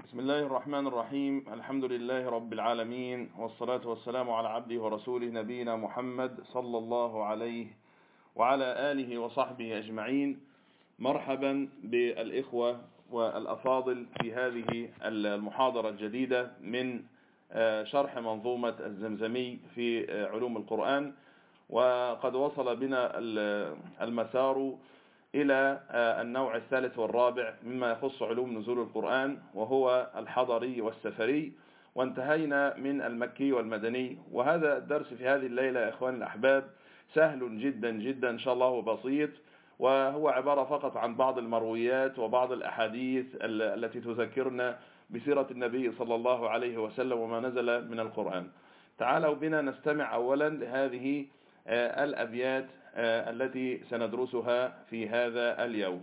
بسم الله الرحمن الرحيم. الحمد لله رب العالمين، والصلاة والسلام على عبده ورسوله نبينا محمد صلى الله عليه وعلى آله وصحبه أجمعين. مرحبا بالإخوة والأفاضل في هذه المحاضرة الجديدة من شرح منظومة الزمزمي في علوم القرآن. وقد وصل بنا المسار إلى النوع الثالث والرابع مما يخص علوم نزول القرآن، وهو الحضري والسفري، وانتهينا من المكي والمدني. وهذا الدرس في هذه الليلة يا إخواني الأحباب سهل جدا جدا إن شاء الله وبسيط، وهو عبارة فقط عن بعض المرويات وبعض الأحاديث التي تذكرنا بسيرة النبي صلى الله عليه وسلم وما نزل من القرآن. تعالوا بنا نستمع أولا لهذه الأبيات التي سندرسها في هذا اليوم.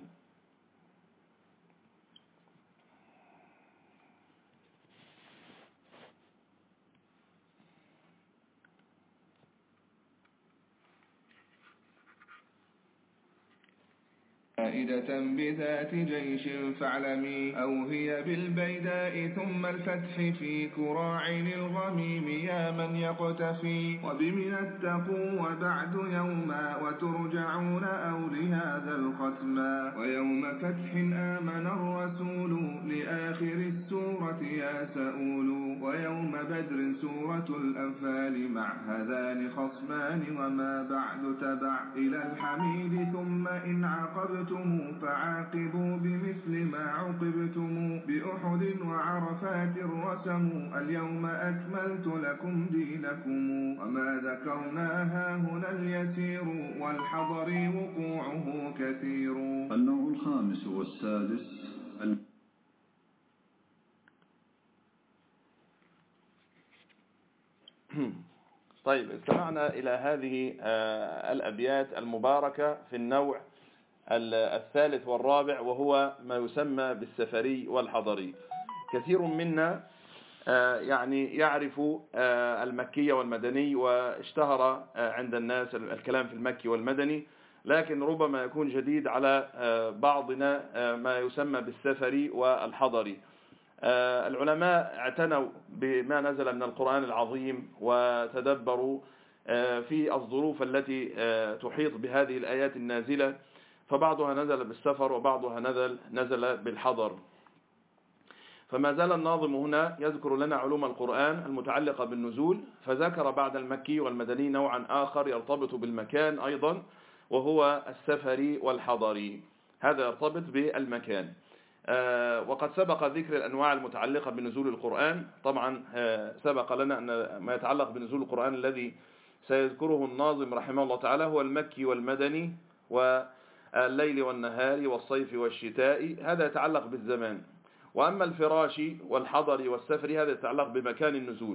فائدة بذات جيش فاعلمي، أو هي بالبيداء ثم الفتح في كراع الغميم يا من يقتفي، وبمن اتقوا وبعد يوما وترجعون أو لهذا الختما، ويوم فتح آمن الرسول لآخر السورة يا سؤول، ويوم بدر سورة الأنفال مع هذان خصمان، وما بعد تبع إلى الحميد ثم إن عقبتم فعاقبوا بمثل ما عقبتم، بأحد وعرفات رسموا اليوم أكملت لكم دينكم، وما ذكرناها هنا اليسير والحضر وقوعه كثير. النوع الخامس والسادس. طيب، استمعنا إلى هذه الأبيات المباركة في النوع الثالث والرابع، وهو ما يسمى بالسفري والحضري. كثير منا يعني يعرف المكي والمدني، واشتهر عند الناس الكلام في المكي والمدني، لكن ربما يكون جديد على بعضنا ما يسمى بالسفري والحضري. العلماء اعتنوا بما نزل من القرآن العظيم وتدبروا في الظروف التي تحيط بهذه الآيات النازلة، فبعضها نزل بالسفر وبعضها نزل بالحضر. فما زال الناظم هنا يذكر لنا علوم القرآن المتعلقة بالنزول، فذكر بعد المكي والمدني نوعا آخر يرتبط بالمكان أيضا، وهو السفري والحضري. هذا يرتبط بالمكان. وقد سبق ذكر الأنواع المتعلقة بنزول القرآن. طبعا سبق لنا أن ما يتعلق بنزول القرآن الذي سيذكره الناظم رحمه الله تعالى هو المكي والمدني والليل والنهار والصيف والشتاء، هذا يتعلق بالزمان. وأما الفراشي والحضري والسفري هذا يتعلق بمكان النزول.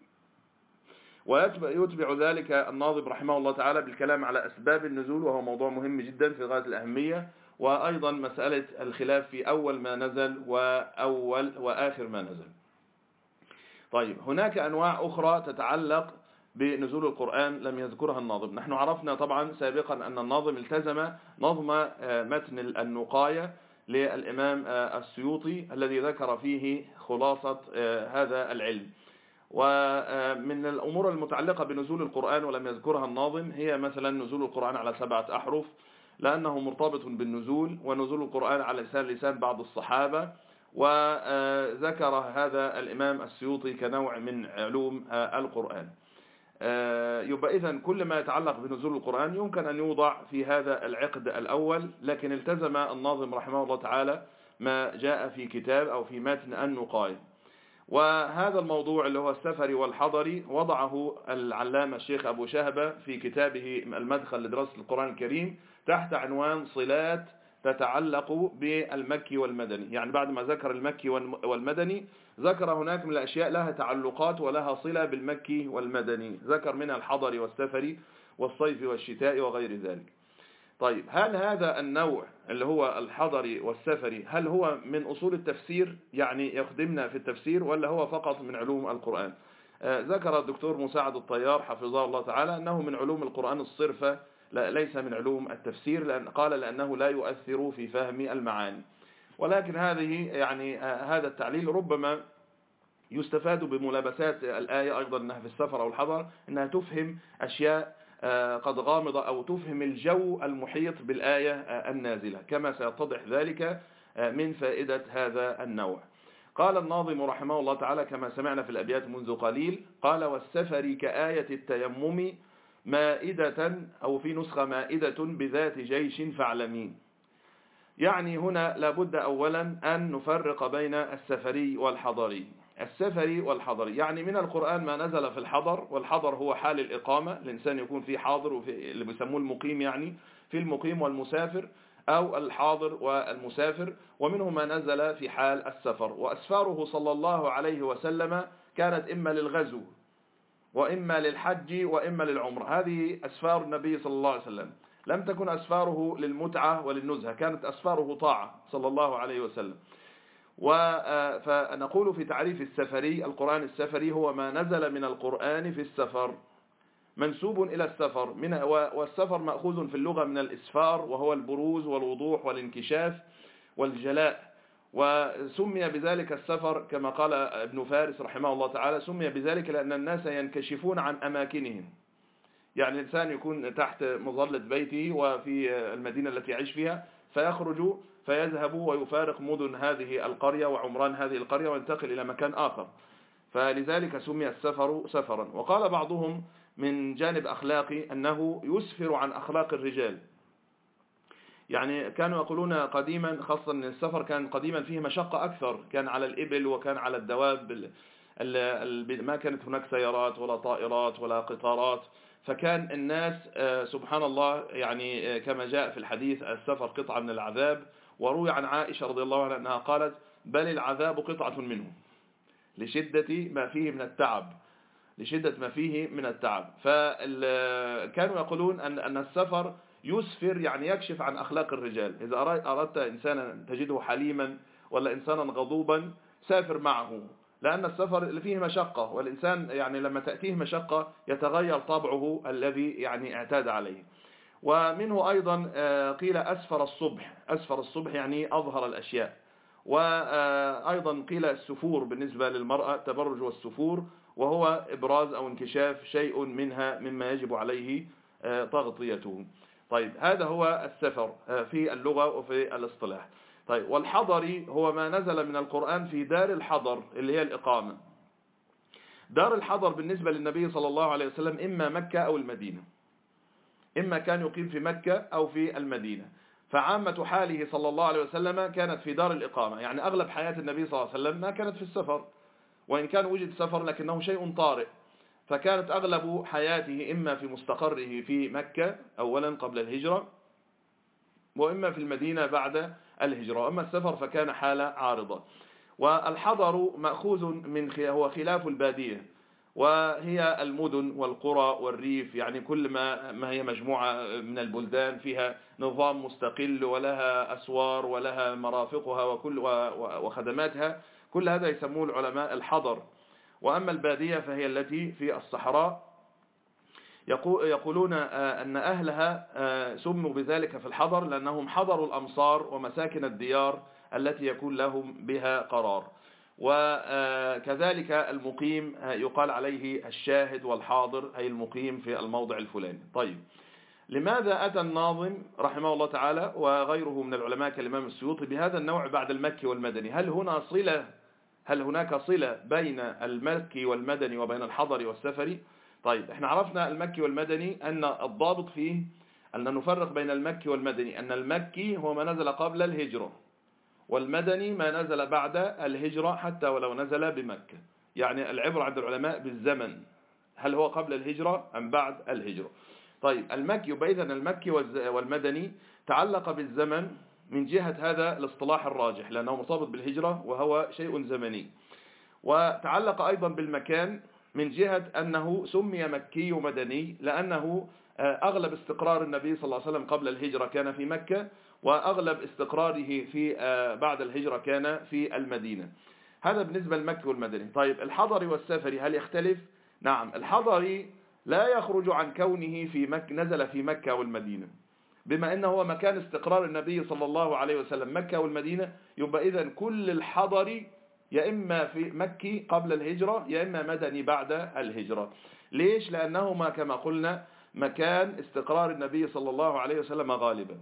ويتبع ذلك الناظم رحمه الله تعالى بالكلام على أسباب النزول، وهو موضوع مهم جدا في غاية الأهمية، وأيضا مسألة الخلاف في أول ما نزل وأول وآخر ما نزل. طيب، هناك أنواع أخرى تتعلق بنزول القرآن لم يذكرها الناظم. نحن عرفنا طبعا سابقا أن الناظم التزم نظم متن النقاية للإمام السيوطي الذي ذكر فيه خلاصة هذا العلم. ومن الأمور المتعلقة بنزول القرآن ولم يذكرها الناظم هي مثلا نزول القرآن على 7 أحرف، لأنه مرتبط بالنزول، ونزول القرآن على لسان بعض الصحابة. وذكر هذا الإمام السيوطي كنوع من علوم القرآن. يبقى إذن كل ما يتعلق بنزول القرآن يمكن أن يوضع في هذا العقد الأول، لكن التزم الناظم رحمه الله تعالى ما جاء في كتاب أو في متن النقاية. وهذا الموضوع اللي هو السفري والحضري وضعه العلامة الشيخ أبو شهبة في كتابه المدخل لدراسة القرآن الكريم تحت عنوان صلات تتعلق بالمكي والمدني. يعني بعد ما ذكر المكي والمدني ذكر هناك من الأشياء لها تعلقات ولها صلة بالمكي والمدني، ذكر منها الحضري والسفري والصيف والشتاء وغير ذلك. طيب، هل هذا النوع اللي هو الحضري والسفري هل هو من أصول التفسير، يعني يخدمنا في التفسير، ولا هو فقط من علوم القرآن؟ ذكر الدكتور مساعد الطيار حفظه الله تعالى أنه من علوم القرآن الصرفة، ليس من علوم التفسير، قال لأنه لا يؤثر في فهم المعاني. ولكن هذه يعني هذا التعليل ربما يستفاد بملابسات الآية أيضا أنها في السفر أو الحضر، أنها تفهم أشياء قد غامضة أو تفهم الجو المحيط بالآية النازلة، كما سيتضح ذلك من فائدة هذا النوع. قال الناظم رحمه الله تعالى كما سمعنا في الأبيات منذ قليل، قال: والسفر كآية التيمم مائدة، أو في نسخة مائدة بذات جيش فاعلمين. يعني هنا لابد أولا أن نفرق بين السفري والحضري. السفري والحضري يعني من القرآن ما نزل في الحضر، والحضر هو حال الإقامة، الإنسان يكون فيه حاضر، وفي اللي بيسموه المقيم، يعني في المقيم والمسافر، أو الحاضر والمسافر، ومنه ما نزل في حال السفر. وأسفاره صلى الله عليه وسلم كانت إما للغزو وإما للحج وإما للعمر، هذه أسفار النبي صلى الله عليه وسلم. لم تكن أسفاره للمتعة وللنزهة، كانت أسفاره طاعة صلى الله عليه وسلم. فنقول في تعريف السفري: القرآن السفري هو ما نزل من القرآن في السفر، منسوب إلى السفر، والسفر مأخوذ في اللغة من الإسفار، وهو البروز والوضوح والانكشاف والجلاء. وسمي بذلك السفر كما قال ابن فارس رحمه الله تعالى، سمي بذلك لأن الناس ينكشفون عن أماكنهم. يعني الإنسان يكون تحت مظلة بيته وفي المدينة التي يعيش فيها، فيخرج فيذهب ويفارق مدن هذه القرية وعمران هذه القرية وينتقل إلى مكان آخر، فلذلك سمي السفر سفرا. وقال بعضهم من جانب أخلاقي أنه يسفر عن أخلاق الرجال، يعني كانوا يقولون قديما، خاصة أن السفر كان قديما فيه مشقة أكثر، كان على الإبل وكان على الدواب، ما كانت هناك سيارات ولا طائرات ولا قطارات، فكان الناس سبحان الله يعني كما جاء في الحديث: السفر قطعة من العذاب. وروي عن عائشة رضي الله عنها أنها قالت: بل العذاب قطعة منه لشدة ما فيه من التعب، لشدة ما فيه من التعب. فكانوا يقولون أن السفر يسفر، يعني يكشف عن أخلاق الرجال. إذا أردت إنسانا تجده حليما ولا إنسانا غضوبا، سافر معه، لأن السفر فيه مشقة، والإنسان يعني لما تأتيه مشقة يتغير طبعه الذي يعني اعتاد عليه. ومنه أيضا قيل أسفر الصبح، أسفر الصبح يعني أظهر الأشياء. وأيضا قيل السفور بالنسبة للمرأة، تبرج والسفور، وهو إبراز أو انكشاف شيء منها مما يجب عليه تغطيته. طيب، هذا هو السفر في اللغة وفي الاصطلاح. طيب، والحضري هو ما نزل من القرآن في دار الحضر اللي هي الإقامة. دار الحضر بالنسبة للنبي صلى الله عليه وسلم إما مكة أو المدينة، إما كان يقيم في مكة أو في المدينة، فعامة حاله صلى الله عليه وسلم كانت في دار الإقامة. يعني أغلب حياة النبي صلى الله عليه وسلم ما كانت في السفر، وإن كان وجد سفر لكنه شيء طارئ، فكانت أغلب حياته إما في مستقره في مكة أولا قبل الهجرة، وإما في المدينة بعد الهجرة، وأما السفر فكان حالة عارضة. والحضر مأخوذ من هو خلاف البادية، وهي المدن والقرى والريف، يعني كل ما هي مجموعة من البلدان فيها نظام مستقل ولها أسوار ولها مرافقها وخدماتها، كل هذا يسموه العلماء الحضر. وأما البادية فهي التي في الصحراء، يقولون أن أهلها سموا بذلك في الحضر لأنهم حضروا الأمصار ومساكن الديار التي يكون لهم بها قرار. وكذلك المقيم يقال عليه الشاهد والحاضر، أي المقيم في الموضع الفلاني. طيب، لماذا أتى الناظم رحمه الله تعالى وغيره من العلماء كالإمام السيوطي بهذا النوع بعد المكي والمدني؟ هل هناك صلة بين المكي والمدني وبين الحضر والسفري؟ طيب، احنا عرفنا المكي والمدني أن الضابط فيه أن نفرق بين المكي والمدني، أن المكي هو ما نزل قبل الهجرة، والمدني ما نزل بعد الهجرة حتى ولو نزل بمكة. يعني العبرة عند العلماء بالزمن، هل هو قبل الهجرة أم بعد الهجرة؟ طيب، المكي بإذن المكي والمدني تعلق بالزمن من جهة هذا الاصطلاح الراجح، لأنه مرتبط بالهجرة وهو شيء زمني. وتعلق أيضا بالمكان من جهة أنه سمي مكي ومدني لأنه أغلب استقرار النبي صلى الله عليه وسلم قبل الهجرة كان في مكة، وأغلب استقراره في بعد الهجرة كان في المدينة. هذا بالنسبة للمكي والمدني. طيب، الحضري والسفري هل يختلف؟ نعم، الحضري لا يخرج عن كونه في مكة، نزل في مكة والمدينة، بما أنه هو مكان استقرار النبي صلى الله عليه وسلم مكة والمدينة، يبقى إذن كل الحضر يا إما في مكي قبل الهجرة يا إما مدني بعد الهجرة. ليش؟ لأنهما كما قلنا مكان استقرار النبي صلى الله عليه وسلم غالبا.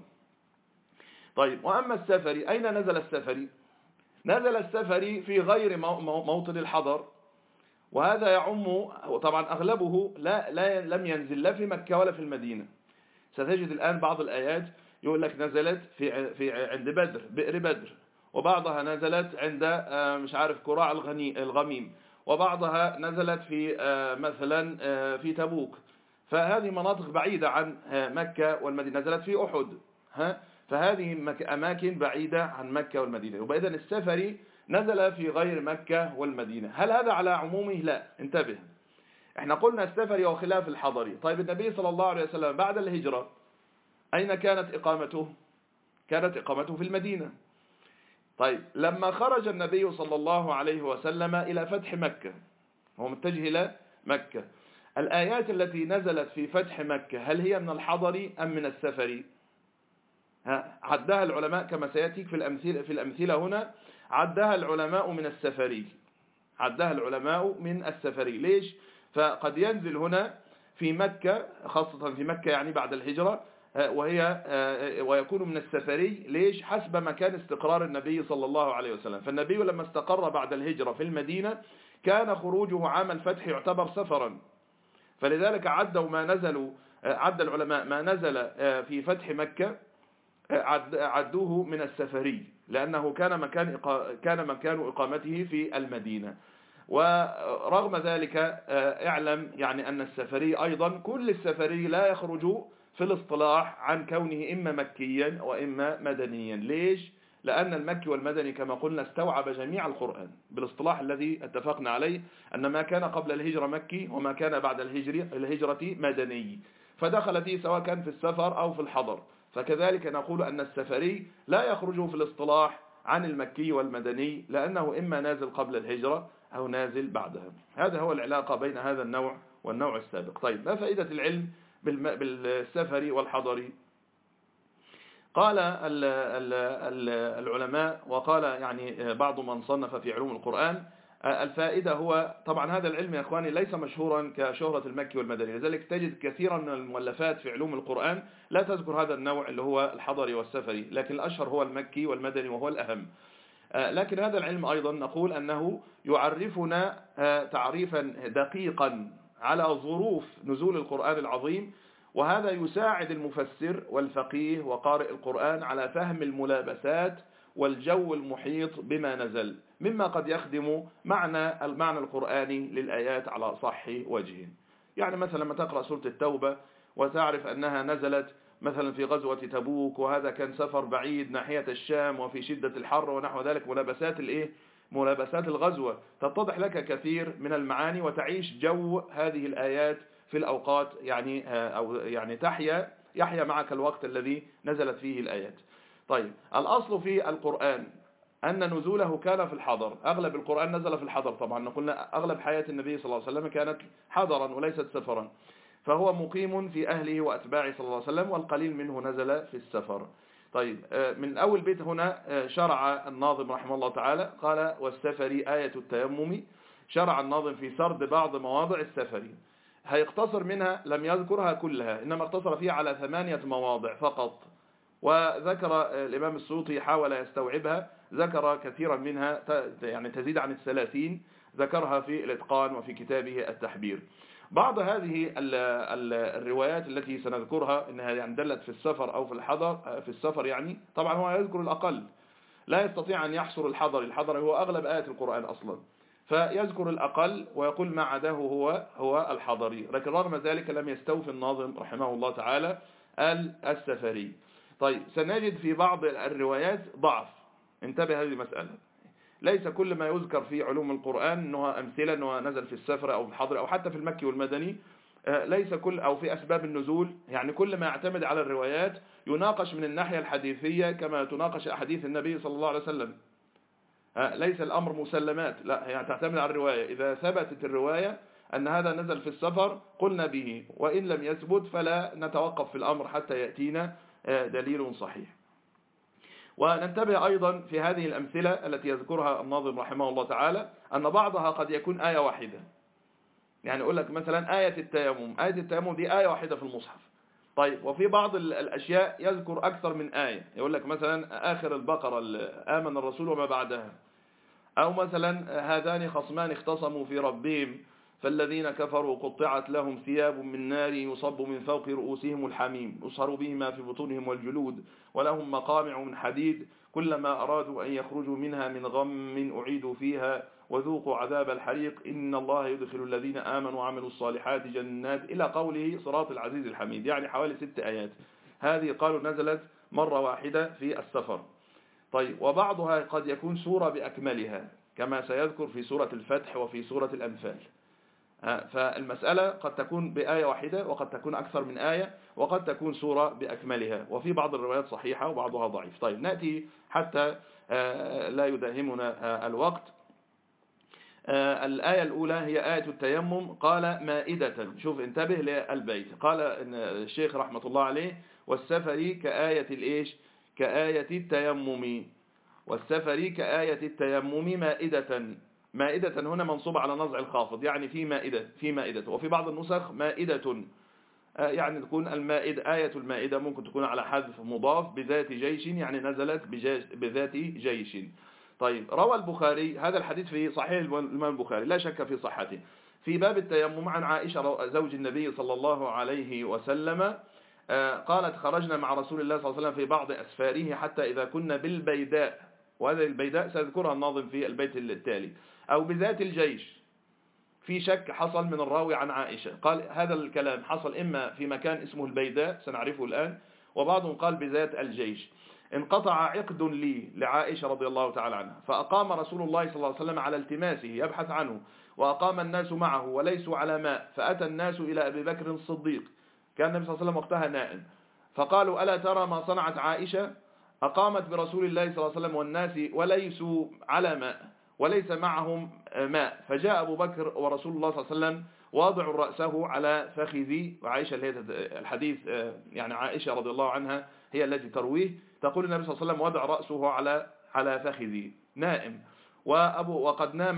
طيب، وأما السفري، أين نزل السفري؟ نزل السفري في غير موطن الحضر، وهذا يعم طبعا أغلبه لم ينزل لا في مكة ولا في المدينة. ستجد الآن بعض الآيات يقول لك نزلت عند بدر، بئر بدر، وبعضها نزلت عند مش عارف كراع الغميم، وبعضها نزلت في مثلا في تبوك. فهذه مناطق بعيدة عن مكة والمدينة. نزلت في أحد، فهذه أماكن بعيدة عن مكة والمدينة. يبقى إذن السفري نزل في غير مكة والمدينة. هل هذا على عمومه؟ لا، انتبه. احنا قلنا السفري وخلاف الحضري. طيب، النبي صلى الله عليه وسلم بعد الهجرة أين كانت إقامته؟ كانت إقامته في المدينة. طيب، لما خرج النبي صلى الله عليه وسلم إلى فتح مكة، هو متجه إلى مكة، الآيات التي نزلت في فتح مكة هل هي من الحضري أم من السفري؟ عدها العلماء كما سيأتيك في الأمثلة هنا، عدها العلماء من السفري. عدها العلماء من السفري. ليش؟ فقد ينزل هنا في مكة، خاصة في مكة يعني بعد الهجرة، ويكون من السفري. ليش؟ حسب مكان استقرار النبي صلى الله عليه وسلم. فالنبي لما استقر بعد الهجرة في المدينة كان خروجه عام الفتح يعتبر سفرا، فلذلك عد العلماء ما نزل في فتح مكة عدوه من السفري، لأنه كان مكان إقامته في المدينة. ورغم ذلك اعلم يعني أن السفري أيضا كل السفري لا يخرج في الاصطلاح عن كونه إما مكيا وإما مدنيا. ليش؟ لأن المكي والمدني كما قلنا استوعب جميع القرآن بالاصطلاح الذي اتفقنا عليه، أن ما كان قبل الهجرة مكي وما كان بعد الهجرة مدني، فدخل فيه سواء كان في السفر أو في الحضر. فكذلك نقول أن السفري لا يخرج في الاصطلاح عن المكي والمدني، لأنه إما نازل قبل الهجرة أو نازل بعدها. هذا هو العلاقة بين هذا النوع والنوع السابق. طيب، ما فائدة العلم بالسفري والحضري؟ قال العلماء، وقال يعني بعض من صنف في علوم القرآن، الفائدة هو طبعا هذا العلم يا أخواني ليس مشهورا كشهرة المكي والمدني، لذلك تجد كثيرا من المؤلفات في علوم القرآن لا تذكر هذا النوع اللي هو الحضري والسفري، لكن الأشهر هو المكي والمدني وهو الأهم. لكن هذا العلم أيضا نقول أنه يعرفنا تعريفا دقيقا على ظروف نزول القرآن العظيم، وهذا يساعد المفسر والفقيه وقارئ القرآن على فهم الملابسات والجو المحيط بما نزل، مما قد يخدم المعنى القرآني للآيات على صح وجه. يعني مثلا لما تقرأ سورة التوبة وتعرف أنها نزلت مثلا في غزوة تبوك، وهذا كان سفر بعيد ناحية الشام وفي شدة الحر ونحو ذلك، ملابسات الغزوة، تتضح لك كثير من المعاني وتعيش جو هذه الآيات في الأوقات يعني يحيا معك الوقت الذي نزلت فيه الآيات. طيب، الأصل في القرآن أن نزوله كان في الحضر، أغلب القرآن نزل في الحضر. طبعا قلنا أغلب حياة النبي صلى الله عليه وسلم كانت حضرا وليست سفرا، فهو مقيم في أهله وأتباعه صلى الله عليه وسلم، والقليل منه نزل في السفر. طيب، من أول بيت هنا شرع الناظم رحمه الله تعالى قال: والسفري آية التيمم. شرع الناظم في سرد بعض مواضع السفري، هيقتصر منها، لم يذكرها كلها، إنما اقتصر فيها على 8 مواضع فقط، وذكر الإمام السيوطي حاول يستوعبها، ذكر كثيرا منها يعني تزيد عن 30، ذكرها في الإتقان وفي كتابه التحبير. بعض هذه الروايات التي سنذكرها إنها يعني دلت في السفر أو في الحضر، في السفر يعني طبعا هو يذكر الأقل، لا يستطيع أن يحصر الحضر هو أغلب آيات القرآن أصلا، فيذكر الأقل ويقول ما عداه هو الحضري، لكن رغم ذلك لم يستوفي الناظم رحمه الله تعالى السفري. طيب، سنجد في بعض الروايات ضعف، انتبه هذه المسألة، ليس كل ما يذكر في علوم القرآن أنه أمثلة أنه نزل في السفر أو في الحضر أو حتى في المكي والمدني، ليس كل، أو في أسباب النزول، يعني كل ما يعتمد على الروايات يناقش من الناحية الحديثية كما تناقش أحاديث النبي صلى الله عليه وسلم. ليس الأمر مسلمات، لا، يعني تعتمد على الرواية. إذا ثبتت الرواية أن هذا نزل في السفر قلنا به، وإن لم يثبت فلا نتوقف في الأمر حتى يأتينا دليل صحيح. وننتبه أيضا في هذه الأمثلة التي يذكرها الناظم رحمه الله تعالى أن بعضها قد يكون آية واحدة. يعني أقول لك مثلا آية التيمم دي آية واحدة في المصحف. طيب وفي بعض الأشياء يذكر أكثر من آية، يقول لك مثلا آخر البقرة آمن الرسول وما بعدها، أو مثلا هذان خصمان اختصموا في ربهم فالذين كفروا قطعت لهم ثياب من نار يصب من فوق رؤوسهم الحميم يصهر به ما في بطونهم والجلود ولهم مقامع من حديد كلما أرادوا أن يخرجوا منها من غم أعيدوا فيها وذوقوا عذاب الحريق إن الله يدخل الذين آمنوا وعملوا الصالحات جنات إلى قوله صراط العزيز الحميد. يعني حوالي 6 آيات. هذه قالوا نزلت مرة واحدة في السفر. طيب وبعضها قد يكون سورة بأكملها كما سيذكر في سورة الفتح وفي سورة الأنفال. فالمسألة قد تكون بآية واحدة وقد تكون أكثر من آية وقد تكون سورة بأكملها، وفي بعض الروايات صحيحة وبعضها ضعيف. طيب نأتي حتى لا يداهمنا الوقت. الآية الأولى هي آية التيمم. قال مائدة، شوف انتبه للبيت. قال الشيخ رحمة الله عليه والسفر كآية الإيش؟ كآية التيمم. والسفر كآية التيمم مائدة. مائدة هنا منصوب على نزع الخافض، يعني في مائدة وفي بعض النسخ مائدة، يعني تكون المائدة آية المائدة ممكن تكون على حذف مضاف بذات جيش، يعني نزلت بذات جيش. طيب روى البخاري هذا الحديث في صحيح الإمام البخاري لا شك في صحته في باب التيمم عن عائشة زوج النبي صلى الله عليه وسلم قالت خرجنا مع رسول الله صلى الله عليه وسلم في بعض أسفاره حتى إذا كنا بالبيداء، وهذه البيداء سيذكرها الناظم في البيت التالي، أو بذات الجيش. في شك حصل من الراوي عن عائشة، قال هذا الكلام حصل إما في مكان اسمه البيداء سنعرفه الآن، وبعضهم قال بذات الجيش. انقطع عقد لي لعائشة رضي الله تعالى عنها، فأقام رسول الله صلى الله عليه وسلم على التماسه يبحث عنه، وأقام الناس معه وليسوا على ماء، فأتى الناس إلى أبي بكر الصديق، كان النبي صلى الله عليه وسلم وقتها نائم، فقالوا ألا ترى ما صنعت عائشة؟ أقامت برسول الله صلى الله عليه وسلم والناس وليسوا على ماء وليس معهم ماء، فجاء أبو بكر ورسول الله صلى الله عليه وسلم واضع رأسه على فخذي، وعائشة اللي هي الحديث يعني عائشة رضي الله عنها هي التي ترويه، تقول النبي صلى الله عليه وسلم وضع رأسه على فخذي نائم وقد نام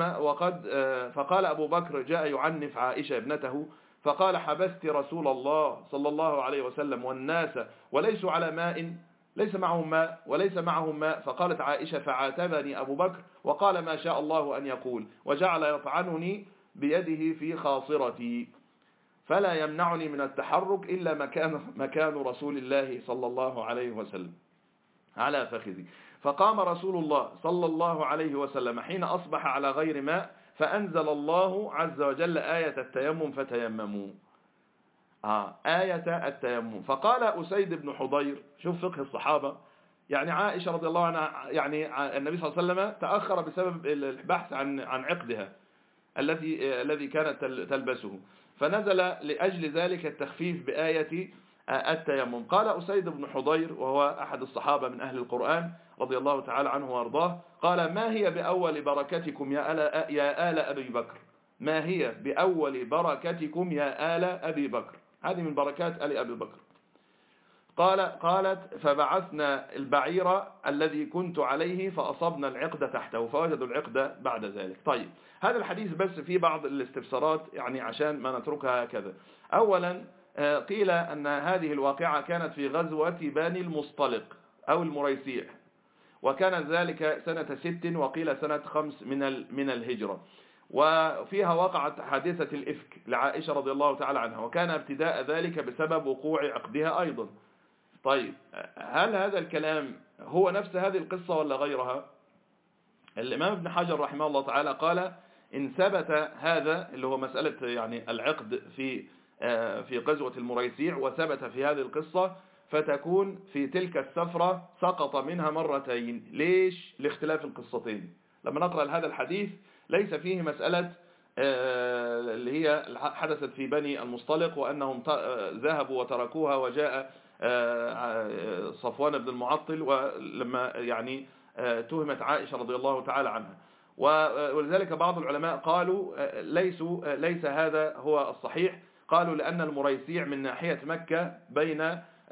فقال أبو بكر جاء يعنف عائشة ابنته فقال حبست رسول الله صلى الله عليه وسلم والناس وليسوا على ماء، ليس معهم ماء وليس معهم ماء. فقالت عائشة فعاتبني أبو بكر وقال ما شاء الله أن يقول، وجعل يطعنني بيده في خاصرتي فلا يمنعني من التحرك إلا مكان رسول الله صلى الله عليه وسلم على فخذي. فقام رسول الله صلى الله عليه وسلم حين أصبح على غير ماء، فأنزل الله عز وجل آية التيمم فتيمموا. آية التيمم. فقال أسيد بن حضير، شوف فقه الصحابة، يعني عائشة رضي الله عنها يعني النبي صلى الله عليه وسلم تأخر بسبب البحث عن عقدها الذي كانت تلبسه، فنزل لأجل ذلك التخفيف بآية التيمم. قال أسيد بن حضير وهو أحد الصحابة من أهل القرآن رضي الله تعالى عنه وارضاه، قال ما هي بأول بركتكم يا آل أبي بكر، ما هي بأول بركتكم يا آل أبي بكر، هذه من بركات آل أبي بكر. قالت فبعثنا البعير الذي كنت عليه فأصبنا العقد تحته فوجدوا العقد بعد ذلك. طيب هذا الحديث بس في بعض الاستفسارات يعني عشان ما نتركها هكذا. أولا قيل أن هذه الواقعة كانت في غزوة بني المصطلق أو المريسيع، وكان ذلك سنة 6 وقيل سنة 5 من الهجرة، وفيها وقعت حادثة الإفك لعائشة رضي الله تعالى عنها، وكان ابتداء ذلك بسبب وقوع عقدها أيضا. طيب هل هذا الكلام هو نفس هذه القصة ولا غيرها؟ الإمام ابن حجر رحمه الله تعالى قال إن ثبت هذا اللي هو مسألة يعني العقد في غزوة المريسيع وثبت في هذه القصة، فتكون في تلك السفرة سقط منها مرتين. ليش؟ لاختلاف القصتين. لما نقرأ هذا الحديث ليس فيه مسألة اللي هي حدثت في بني المصطلق وأنهم ذهبوا وتركوها وجاء صفوان بن المعطل ولما يعني تهمت عائشة رضي الله تعالى عنها، ولذلك بعض العلماء قالوا ليس هذا هو الصحيح، قالوا لأن المريسيع من ناحية مكة بين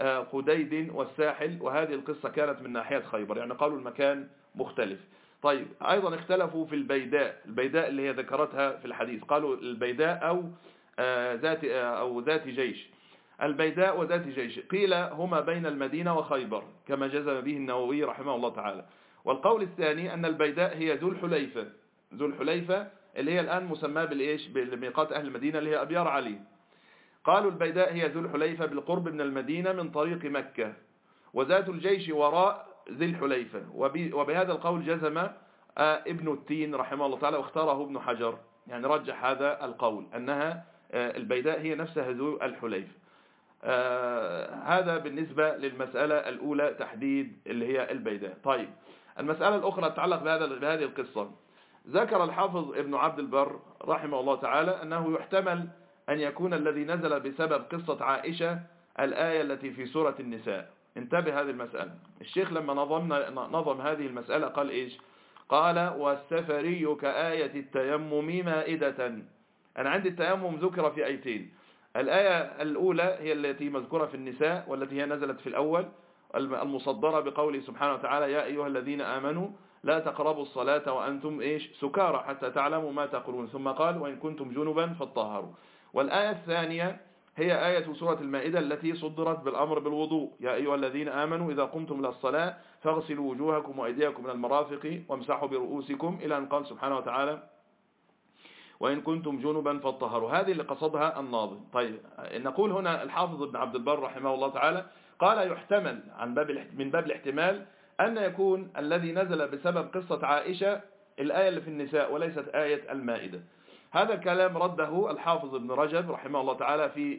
قديد والساحل، وهذه القصة كانت من ناحية خيبر، يعني قالوا المكان مختلف. طيب أيضا اختلفوا في البيداء اللي هي ذكرتها في الحديث، قالوا البيداء أو ذات جيش. البيداء وذات جيش قيل هما بين المدينة وخيبر كما جزم به النووي رحمه الله تعالى. والقول الثاني أن البيداء هي ذو الحليفة اللي هي الآن مسمى بميقات أهل المدينة اللي هي أبيار علي. قالوا البيداء هي ذو الحليفة بالقرب من المدينة من طريق مكة، وذات الجيش وراء ذي الحليفة. وبهذا القول جزم ابن التين رحمه الله تعالى، واختاره ابن حجر، يعني رجح هذا القول أنها البيداء هي نفسها ذو الحليفة. هذا بالنسبة للمسألة الأولى تحديد اللي هي البيداء. طيب المسألة الأخرى تتعلق بهذه القصة. ذكر الحافظ ابن عبد البر رحمه الله تعالى أنه يحتمل أن يكون الذي نزل بسبب قصة عائشة الآية التي في سورة النساء. انتبه هذه المسألة. الشيخ لما نظم هذه المسألة قال إيش؟ قال والسفري كآية التيمم مائدة. أنا عندي التيمم ذكر في آيتين. الآية الأولى هي التي مذكورة في النساء والتي هي نزلت في الأول، المصدرة بقوله سبحانه وتعالى يا أيها الذين آمنوا لا تقربوا الصلاة وأنتم سكارى حتى تعلموا ما تقولون، ثم قال وإن كنتم جنبا فاطهروا. والآية الثانية هي آية سورة المائدة التي صدرت بالأمر بالوضوء يا أيها الذين آمنوا إذا قمتم إلى الصلاة فاغسلوا وجوهكم وأيديكم من المرافق وامسحوا برؤوسكم إلى أن قال سبحانه وتعالى وإن كنتم جنبا فاطهروا. هذه اللي قصدها الناظم. طيب نقول هنا الحافظ ابن عبد البر رحمه الله تعالى قال يحتمل من باب الاحتمال أن يكون الذي نزل بسبب قصة عائشة الآية اللي في النساء وليست آية المائدة. هذا الكلام رده الحافظ ابن رجب رحمه الله تعالى في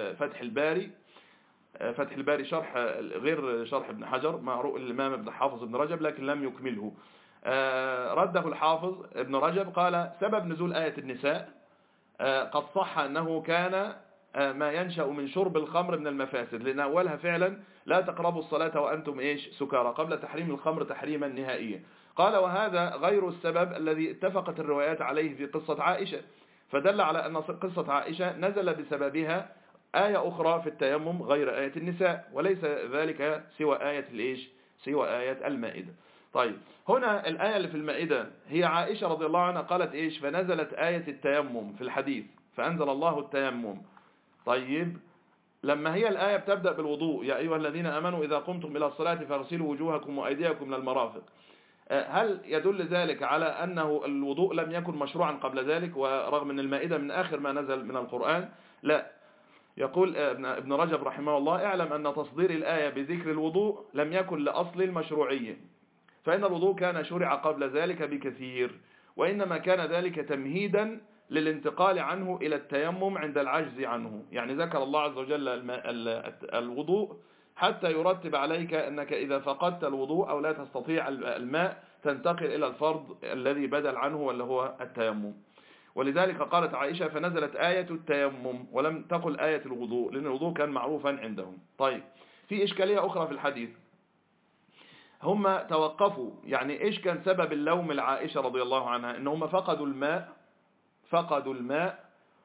فتح الباري شرح غير شرح ابن حجر معروف الإمام ابن حافظ ابن رجب لكن لم يكمله. رده الحافظ ابن رجب قال سبب نزول آية النساء قد صح أنه كان ما ينشأ من شرب الخمر من المفاسد، لأن أولها فعلا لا تقربوا الصلاة وأنتم سكارى قبل تحريم الخمر تحريما نهائيا. قال وهذا غير السبب الذي اتفقت الروايات عليه في قصة عائشة، فدل على أن قصة عائشة نزل بسببها آية أخرى في التيمم غير آية النساء، وليس ذلك سوى آية المائدة. طيب هنا الآية اللي في المائدة هي عائشة رضي الله عنها قالت فنزلت آية التيمم في الحديث فأنزل الله التيمم. طيب لما هي الآية بتبدأ بالوضوء يا أيها الذين آمنوا إذا قمتم إلى الصلاة فاغسلوا وجوهكم وأيديكم من المرافق، هل يدل ذلك على أنه الوضوء لم يكن مشروعا قبل ذلك ورغم أن المائدة من آخر ما نزل من القرآن؟ لا. يقول ابن رجب رحمه الله اعلم أن تصدير الآية بذكر الوضوء لم يكن لأصل المشروعية، فإن الوضوء كان شرع قبل ذلك بكثير، وإنما كان ذلك تمهيدا للانتقال عنه إلى التيمم عند العجز عنه. يعني ذكر الله عز وجل الوضوء حتى يرتب عليك أنك إذا فقدت الوضوء أو لا تستطيع الماء تنتقل إلى الفرض الذي بدل عنه واللي هو التيمم. ولذلك قالت عائشة فنزلت آية التيمم ولم تقل آية الوضوء لأن الوضوء كان معروفا عندهم. طيب في إشكالية أخرى في الحديث، هم توقفوا يعني إيش كان سبب اللوم العائشة رضي الله عنها؟ إن هم فقدوا الماء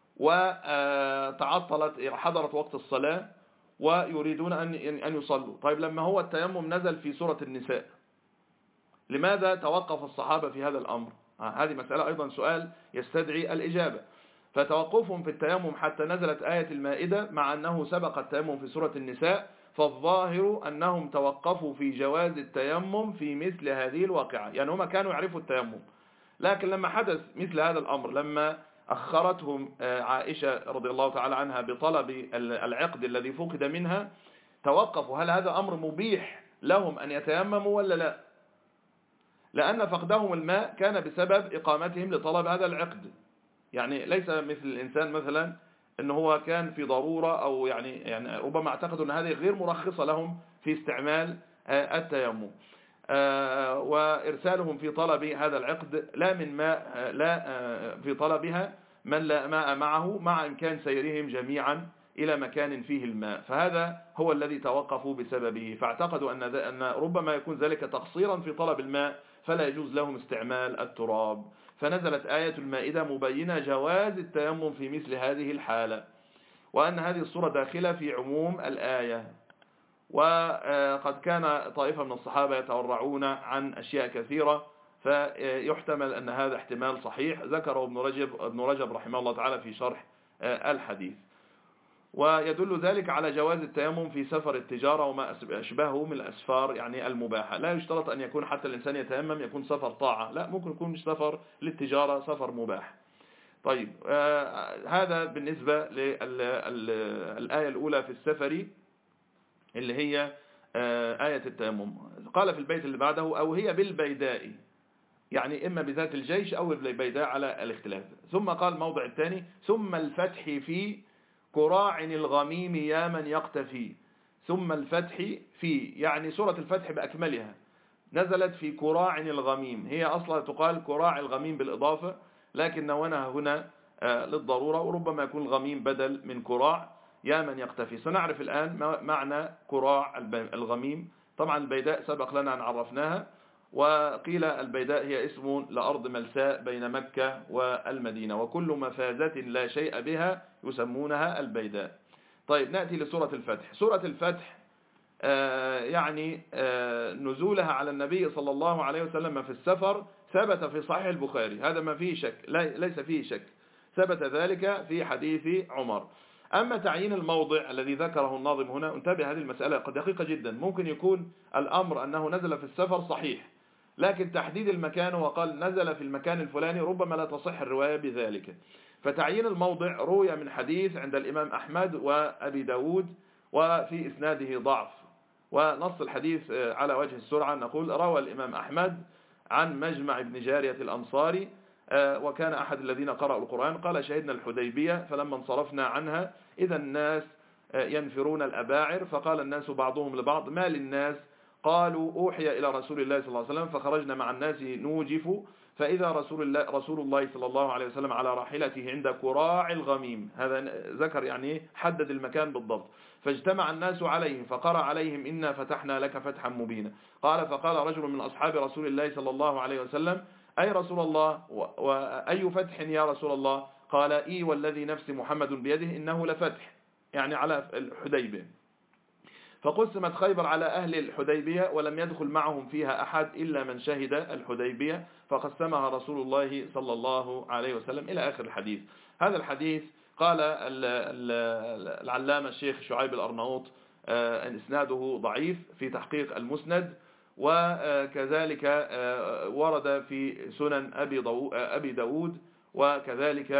وتعطلت حضرت وقت الصلاة ويريدون أن يصلوا. طيب لما هو التيمم نزل في سورة النساء لماذا توقف الصحابة في هذا الأمر؟ هذه مسألة أيضا سؤال يستدعي الإجابة. فتوقفهم في التيمم حتى نزلت آية المائدة مع أنه سبق التيمم في سورة النساء، فالظاهر أنهم توقفوا في جواز التيمم في مثل هذه الواقعة. يعني هم كانوا يعرفوا التيمم، لكن لما حدث مثل هذا الأمر لما أخرتهم عائشة رضي الله تعالى عنها بطلب العقد الذي فقد منها توقفوا. هل هذا أمر مبيح لهم أن يتيمموا ولا لا؟ لأن فقدهم الماء كان بسبب إقامتهم لطلب هذا العقد. يعني ليس مثل الإنسان مثلا أنه هو كان في ضرورة أو يعني ربما اعتقدوا أن هذه غير مرخصة لهم في استعمال التيمم، وإرسالهم في طلب هذا العقد لا من ماء لا في طلبها من لا ماء معه مع إمكان سيرهم جميعا إلى مكان فيه الماء، فهذا هو الذي توقفوا بسببه. فاعتقدوا أن ربما يكون ذلك تقصيرا في طلب الماء فلا يجوز لهم استعمال التراب، فنزلت آية المائدة مبينة جواز التيمم في مثل هذه الحالة، وأن هذه الصورة داخلة في عموم الآية. وقد كان طائفة من الصحابة يتورعون عن أشياء كثيرة، فيحتمل أن هذا احتمال صحيح ذكره ابن رجب رحمه الله تعالى في شرح الحديث. ويدل ذلك على جواز التيمم في سفر التجارة وما أشبهه من الأسفار يعني المباحة. لا يشترط أن يكون حتى الإنسان يتيمم يكون سفر طاعة، لا، ممكن يكون سفر للتجارة، سفر مباح. طيب، هذا بالنسبة للآية الأولى في السفر اللي هي آية التيمم. قال في البيت اللي بعده أو هي بالبيداء، يعني إما بذات الجيش أو بالبيداء على الاختلاف. ثم قال موضع الثاني ثم الفتح في كراع الغميم يا من يقتفي. ثم الفتح في، يعني سورة الفتح بأكملها نزلت في كراع الغميم، هي أصلا تقال كراع الغميم بالإضافة، لكن نونها هنا للضرورة، وربما يكون الغميم بدل من كراع يا من يقتفي. سنعرف الآن معنى كراع الغميم. طبعا البيداء سبق لنا أن عرفناها، وقيل البيداء هي اسم لأرض ملساء بين مكة والمدينة، وكل مفازة لا شيء بها يسمونها البيداء. طيب، نأتي لسورة الفتح. سورة الفتح يعني نزولها على النبي صلى الله عليه وسلم في السفر ثبت في صحيح البخاري، هذا ما فيه شك، ليس فيه شك، ثبت ذلك في حديث عمر. أما تعيين الموضع الذي ذكره الناظم هنا، انتبه، هذه المسألة قد دقيقة جدا. ممكن يكون الأمر أنه نزل في السفر صحيح، لكن تحديد المكان وقال نزل في المكان الفلاني ربما لا تصح الرواية بذلك. فتعيين الموضع روي من حديث عند الإمام أحمد وأبي داود وفي إسناده ضعف، ونص الحديث على وجه السرعة نقول روى الإمام أحمد عن مجمع بن جارية الأنصاري، وكان أحد الذين قرأوا القرآن، قال شهدنا الحديبية فلما انصرفنا عنها إذا الناس ينفرون الأباعر، فقال الناس بعضهم لبعض ما للناس؟ قالوا أوحي إلى رسول الله صلى الله عليه وسلم فخرجنا مع الناس نوجف، فإذا رسول الله صلى الله عليه وسلم على راحلته عند كراع الغميم. هذا ذكر يعني حدد المكان بالضبط. فاجتمع الناس عليهم فقرأ عليهم إنا فتحنا لك فتحا مبينا. قال فقال رجل من أصحاب رسول الله صلى الله عليه وسلم أي رسول الله وأي فتح يا رسول الله؟ قال إي والذي نفس محمد بيده إنه لفتح، يعني على الحديبية. فقسمت خيبر على أهل الحديبية ولم يدخل معهم فيها أحد إلا من شهد الحديبية، فقسمها رسول الله صلى الله عليه وسلم إلى آخر الحديث. هذا الحديث قال العلامة الشيخ شعيب الأرناؤوط أن إسناده ضعيف في تحقيق المسند، وكذلك ورد في سنن أبي داود، وكذلك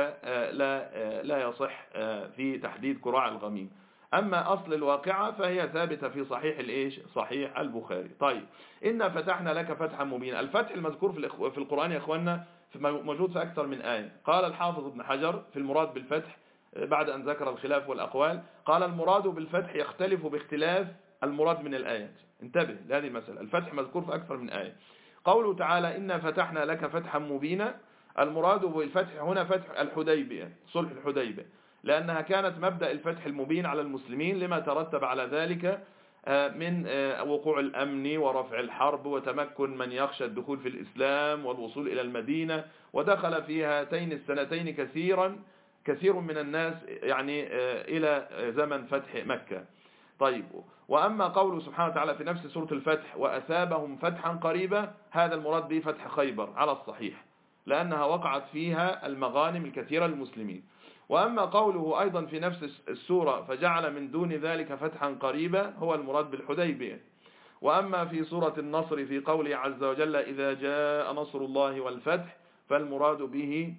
لا يصح في تحديد كراع الغميم. أما أصل الواقعة فهي ثابتة في صحيح البخاري. طيب، إنا فتحنا لك فتحا مبينا. الفتح المذكور في القرآن يا أخواننا موجود في أكثر من آية. قال الحافظ ابن حجر في المراد بالفتح بعد أن ذكر الخلاف والأقوال، قال المراد بالفتح يختلف باختلاف المراد من الآيات. انتبه لهذه المسألة، الفتح مذكور في أكثر من آية. قوله تعالى إنا فتحنا لك فتحا مبينا، المراد بالفتح هنا فتح الحديبية، صلح الحديبية، لأنها كانت مبدأ الفتح المبين على المسلمين لما ترتب على ذلك من وقوع الأمن ورفع الحرب وتمكن من يخشى الدخول في الإسلام والوصول إلى المدينة، ودخل في هاتين السنتين كثير من الناس يعني إلى زمن فتح مكة. طيب، وأما قوله سبحانه وتعالى في نفس سورة الفتح وأثابهم فتحا قريبا، هذا المراد به فتح خيبر على الصحيح، لأنها وقعت فيها المغانم الكثيرة للمسلمين. وأما قوله أيضا في نفس السورة فجعل من دون ذلك فتحا قريبا، هو المراد بالحديبية. وأما في سورة النصر في قوله عز وجل إذا جاء نصر الله والفتح، فالمراد به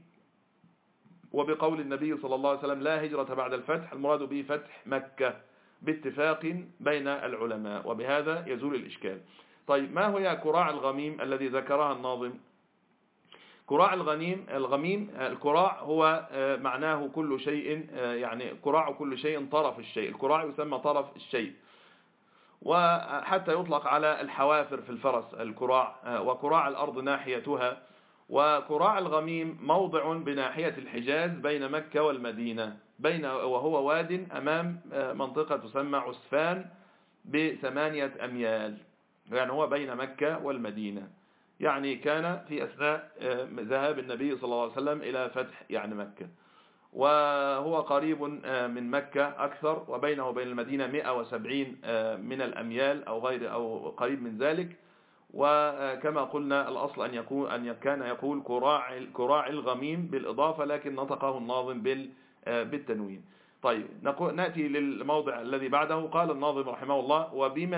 وبقول النبي صلى الله عليه وسلم لا هجرة بعد الفتح، المراد به فتح مكة باتفاق بين العلماء، وبهذا يزول الإشكال. طيب، ما هي كراع الغميم الذي ذكرها الناظم؟ كراع الغميم الكراع هو معناه كل شيء، يعني كراع كل شيء طرف الشيء، الكراع يسمى طرف الشيء، وحتى يطلق على الحوافر في الفرس الكراع، وكراع الأرض ناحيتها. وكراع الغميم موضع بناحية الحجاز بين مكة والمدينة، وهو واد أمام منطقة تسمى عسفان ب8 أميال، يعني هو بين مكة والمدينة، يعني كان في أثناء ذهاب النبي صلى الله عليه وسلم إلى فتح يعني مكة. وهو قريب من مكة أكثر، وبينه وبين المدينة 170 من الأميال أو قريب من ذلك. وكما قلنا الأصل أن كان يقول كراع الغميم بالإضافة، لكن نطقه الناظم بالتنوين. طيب نأتي للموضع الذي بعده. قال الناظم رحمه الله: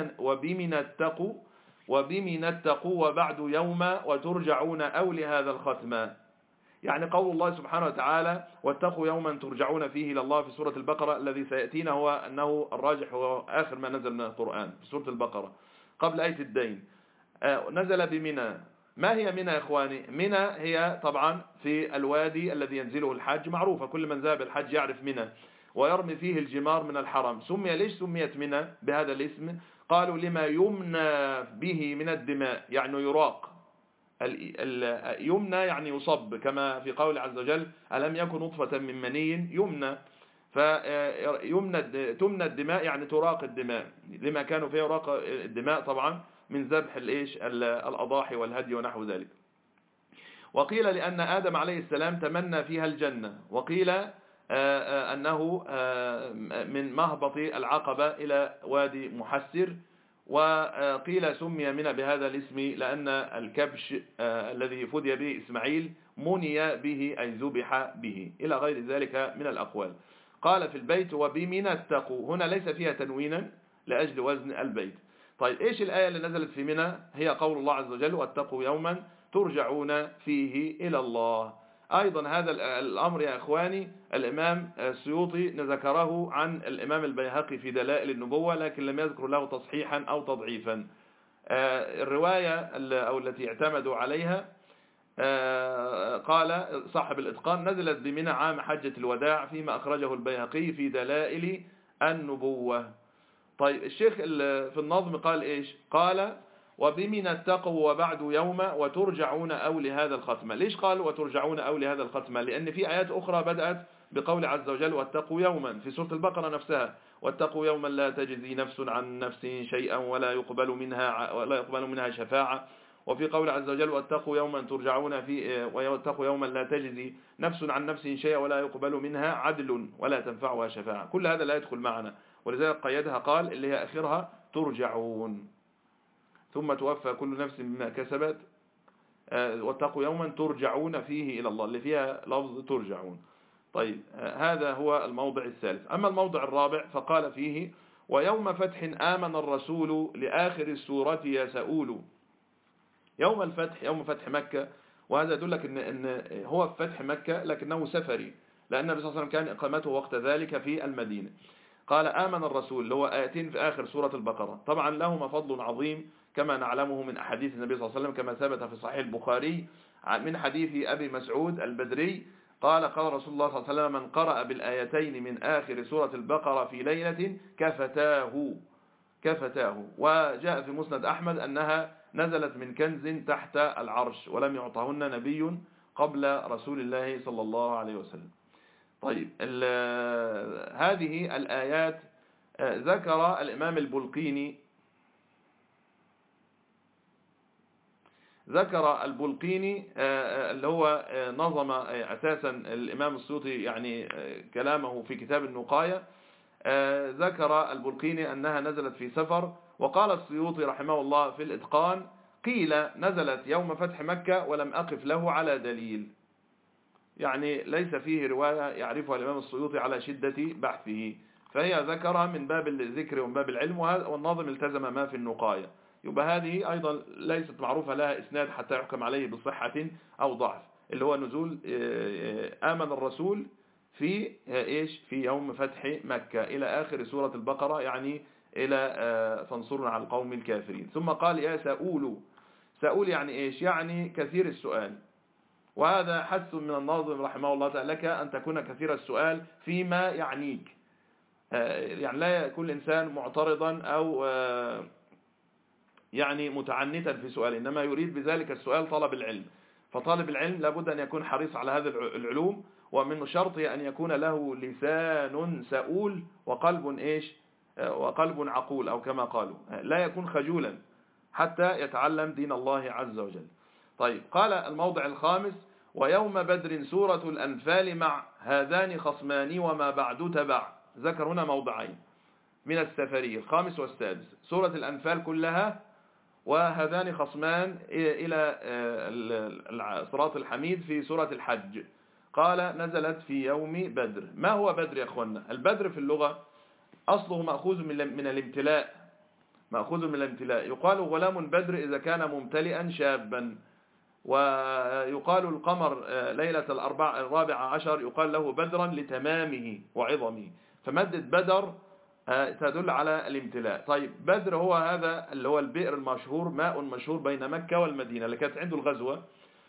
وبمن اتقوا وبعد يوم وترجعون أو لهذا الختم. يعني قول الله سبحانه وتعالى: واتقوا يوما ترجعون فيه إلى الله في سورة البقرة، الذي سيأتينا هو أنه الراجح هو آخر ما نزل من القرآن في سورة البقرة قبل آية الدين. نزل بمنى. ما هي منى يا إخواني؟ منى هي طبعا في الوادي الذي ينزله الحج، معروفة، كل من ذهب الحج يعرف منى، ويرمي فيه الجمار من الحرم. ليش سميت منى بهذا الاسم؟ قالوا: لما يمنى به من الدماء، يعني يراق. يمنى يعني يصب، كما في قول عز وجل: ألم يكن نطفة من مني يمنى. تمنى الدماء يعني تراق الدماء، لما كانوا فيه يراق الدماء طبعا من ذبح الأضاحي والهدي ونحو ذلك. وقيل لأن آدم عليه السلام تمنى فيها الجنة، وقيل أنه من مهبط العقبة إلى وادي محسر، وقيل سمي منى بهذا الاسم لأن الكبش الذي فدي به إسماعيل مني به أي ذبح به، إلى غير ذلك من الأقوال. قال في البيت: وبمن اتقوا، هنا ليس فيها تنوينا لأجل وزن البيت. طيب إيش الآية اللي نزلت في منى؟ هي قول الله عز وجل: واتقوا يوما ترجعون فيه إلى الله. أيضا هذا الأمر يا إخواني الإمام السيوطي ذكره عن الإمام البيهقي في دلائل النبوة، لكن لم يذكر له تصحيحا أو تضعيفا. الرواية أو التي اعتمدوا عليها قال صاحب الإتقان: نزلت بمنى عام حجة الوداع، فيما أخرجه البيهقي في دلائل النبوة. طيب الشيخ في النظم قال إيش؟ قال: وبمن اتقوا وبعد يوم وترجعون أو لهذا الختمة. ليش قال وترجعون أو لهذا الختمة؟ لأن في آيات أخرى بدأت بقول عز وجل: واتقوا يوما، في سورة البقرة نفسها: واتقوا يوما لا تجزي نفس عن نفس شيئا ولا يقبل منها شفاعة. وفي قول عز وجل: واتقوا يوما ترجعون فيه، واتقوا يوما لا تجزي نفس عن نفس شيئا ولا يقبل منها عدل ولا تنفعها شفاعة. كل هذا لا يدخل معنا، ولذلك قيدها قال اللي هي آخرها ترجعون، ثم توفى كل نفس بما كسبت. واتقوا يوما ترجعون فيه إلى الله، اللي فيها لفظ ترجعون. طيب هذا هو الموضع الثالث. أما الموضع الرابع فقال فيه: ويوم فتح آمن الرسول لآخر السورة يسؤول. يوم الفتح، يوم فتح مكة، وهذا يدلك إن هو في فتح مكة لكنه سفري، لأن النبي صلى الله عليه وسلم كان إقامته وقت ذلك في المدينة. قال: آمن الرسول، اللي هو آيتين في آخر سورة البقرة، طبعا لهما فضل عظيم كما نعلمه من أحاديث النبي صلى الله عليه وسلم، كما ثبت في صحيح البخاري من حديث أبي مسعود البدري قال: قال رسول الله صلى الله عليه وسلم: من قرأ بالآيتين من آخر سورة البقرة في ليلة كفتاه. وجاء في مسند أحمد أنها نزلت من كنز تحت العرش، ولم يعطهن نبي قبل رسول الله صلى الله عليه وسلم. طيب هذه الآيات ذكر الإمام البلقيني اللي هو نظم أساسا الإمام السيوطي يعني كلامه في كتاب النقاية. ذكر البلقيني أنها نزلت في سفر، وقال السيوطي رحمه الله في الإتقان: قيل نزلت يوم فتح مكة ولم أقف له على دليل. يعني ليس فيه رواية يعرفها الإمام السيوطي على شدة بحثه، فهي ذكرها من باب الذكر ومن باب العلم، والناظم التزم ما في النقاية. يبقى هذه أيضا ليست معروفة لها إسناد حتى يحكم عليه بصحة أو ضعف، اللي هو نزول آمن الرسول في إيش؟ في يوم فتح مكة إلى آخر سورة البقرة، يعني إلى فانصرنا على القوم الكافرين. ثم قال: يا سؤول يعني إيش؟ يعني كثير السؤال. وهذا حث من الناظم رحمه الله تعالى لك أن تكون كثير السؤال فيما يعنيك، يعني لا يكون الإنسان معترضا أو يعني متعنتا في سؤال، إنما يريد بذلك السؤال طلب العلم. فطالب العلم لابد أن يكون حريص على هذه العلوم، ومن شرطه أن يكون له لسان سؤول وقلب إيش؟ وقلب عقول، أو كما قالوا لا يكون خجولا حتى يتعلم دين الله عز وجل. طيب قال الموضع الخامس: ويوم بدر سورة الأنفال مع هذان خصمان وما بعد تبع. ذكر هنا موضعين من السفري الخامس والسادس، سورة الأنفال كلها وهذان خصمان إلى صراط الحميد في سورة الحج. قال نزلت في يوم بدر. ما هو بدر يا أخوانا؟ البدر في اللغة أصله مأخوذ من الامتلاء، مأخوذ من الامتلاء. يقال غلام بدر إذا كان ممتلئا شابا، ويقال القمر ليلة 14 يقال له بدرا لتمامه وعظمه، فمادة بدر تدل على الامتلاء. طيب بدر هو هذا اللي هو البئر المشهور، ماء مشهور بين مكة والمدينة اللي كانت عنده الغزوة،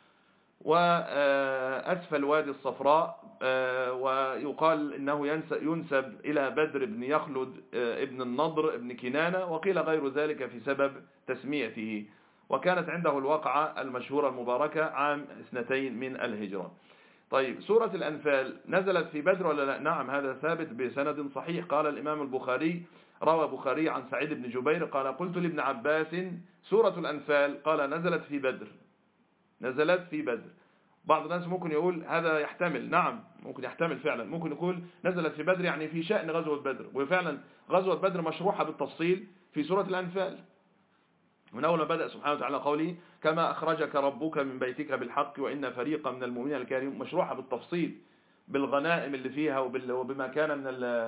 وأسفل وادي الصفراء، ويقال إنه ينسب إلى بدر بن يخلد ابن النضر ابن كنانة، وقيل غير ذلك في سبب تسميته. وكانت عنده الوقعة المشهورة المباركة عام 2 من الهجرة. طيب سورة الأنفال نزلت في بدر ولا لا؟ نعم، هذا ثابت بسند صحيح. قال الإمام البخاري، روى البخاري عن سعيد بن جبير قال قلت لابن عباس سورة الأنفال، قال نزلت في بدر، نزلت في بدر. بعض الناس ممكن يقول هذا يحتمل، نعم ممكن يحتمل فعلا، ممكن يقول نزلت في بدر يعني في شأن غزوة بدر، وفعلا غزوة بدر مشروحة بالتفصيل في سورة الأنفال، من أول ما بدأ سبحانه وتعالى قوله كما أخرجك ربك من بيتك بالحق وإن فريقا من المؤمنين الكارمين، مشروحة بالتفصيل بالغنائم اللي فيها وبما كان